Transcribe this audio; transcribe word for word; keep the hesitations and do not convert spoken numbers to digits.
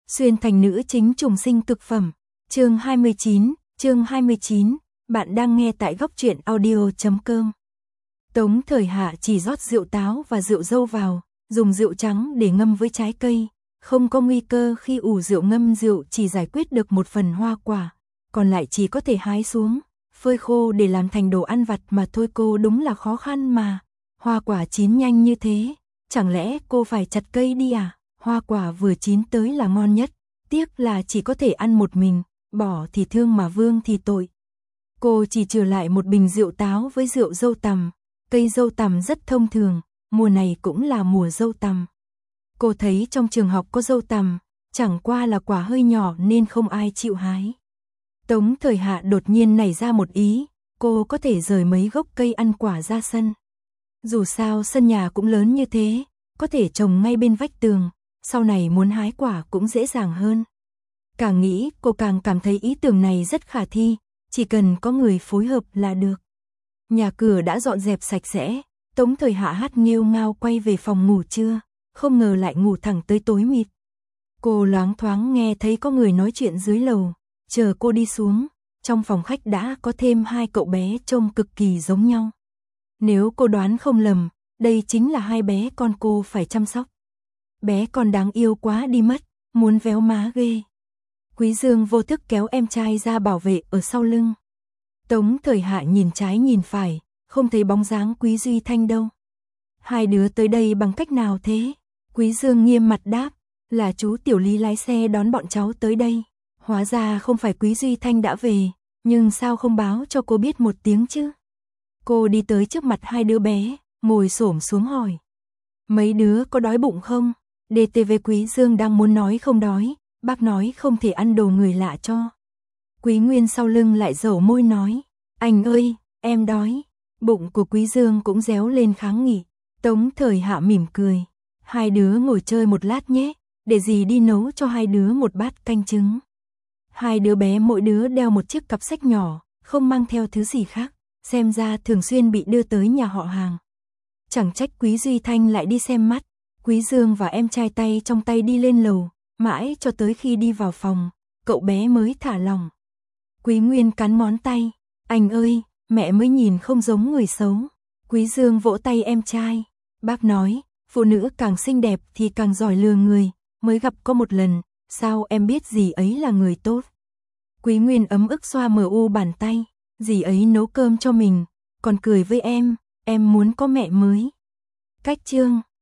Xuyên thành nữ chính trùng sinh cực phẩm. Chương hai mươi chín, chương hai mươi chín, bạn đang nghe tại góc truyện audio chấm com. Tống Thời Hạ chỉ rót rượu táo và rượu dâu vào, dùng rượu trắng để ngâm với trái cây, không có nguy cơ khi ủ rượu ngâm rượu chỉ giải quyết được một phần hoa quả, còn lại chỉ có thể hái xuống, phơi khô để làm thành đồ ăn vặt mà thôi. Cô đúng là khó khăn mà, hoa quả chín nhanh như thế, chẳng lẽ cô phải chặt cây đi à? Hoa quả vừa chín tới là ngon nhất, tiếc là chỉ có thể ăn một mình, bỏ thì thương mà vương thì tội. Cô chỉ trừ lại một bình rượu táo với rượu dâu tằm, cây dâu tằm rất thông thường, mùa này cũng là mùa dâu tằm. Cô thấy trong trường học có dâu tằm, chẳng qua là quả hơi nhỏ nên không ai chịu hái. Tống Thời Hạ đột nhiên nảy ra một ý, cô có thể rời mấy gốc cây ăn quả ra sân. Dù sao sân nhà cũng lớn như thế, có thể trồng ngay bên vách tường, sau này muốn hái quả cũng dễ dàng hơn. Càng nghĩ cô càng cảm thấy ý tưởng này rất khả thi, chỉ cần có người phối hợp là được. Nhà cửa đã dọn dẹp sạch sẽ, Tống Thời Hạ hát nghêu ngao quay về phòng ngủ trưa, không ngờ lại ngủ thẳng tới tối mịt. Cô loáng thoáng nghe thấy có người nói chuyện dưới lầu, chờ cô đi xuống, trong phòng khách đã có thêm hai cậu bé trông cực kỳ giống nhau. Nếu cô đoán không lầm, đây chính là hai bé con cô phải chăm sóc. Bé con đáng yêu quá đi mất, muốn véo má ghê. Quý Dương vô thức kéo em trai ra bảo vệ ở sau lưng. Tống Thời Hạ nhìn trái nhìn phải, không thấy bóng dáng Quý Duy Thanh đâu. Hai đứa tới đây bằng cách nào thế? Quý Dương nghiêm mặt đáp, là chú Tiểu Lý lái xe đón bọn cháu tới đây. Hóa ra không phải Quý Duy Thanh đã về, nhưng sao không báo cho cô biết một tiếng chứ? Cô đi tới trước mặt hai đứa bé, ngồi xổm xuống hỏi. Mấy đứa có đói bụng không? đê tê vê Quý Dương đang muốn nói không đói, bác nói không thể ăn đồ người lạ cho. Quý Nguyên sau lưng lại dẩu môi nói, anh ơi, em đói. Bụng của Quý Dương cũng réo lên kháng nghị. Tống Thời Hạ mỉm cười, hai đứa ngồi chơi một lát nhé, để dì đi nấu cho hai đứa một bát canh trứng. Hai đứa bé mỗi đứa đeo một chiếc cặp sách nhỏ, không mang theo thứ gì khác, xem ra thường xuyên bị đưa tới nhà họ hàng. Chẳng trách Quý Duy Thanh lại đi xem mắt. Quý Dương và em trai tay trong tay đi lên lầu, mãi cho tới khi đi vào phòng, cậu bé mới thả lòng. Quý Nguyên cắn ngón tay, anh ơi, mẹ mới nhìn không giống người xấu. Quý Dương vỗ tay em trai, bác nói, phụ nữ càng xinh đẹp thì càng giỏi lừa người, mới gặp có một lần, sao em biết dì ấy là người tốt. Quý Nguyên ấm ức xoa mờ u bàn tay, dì ấy nấu cơm cho mình, còn cười với em, em muốn có mẹ mới. Cách chương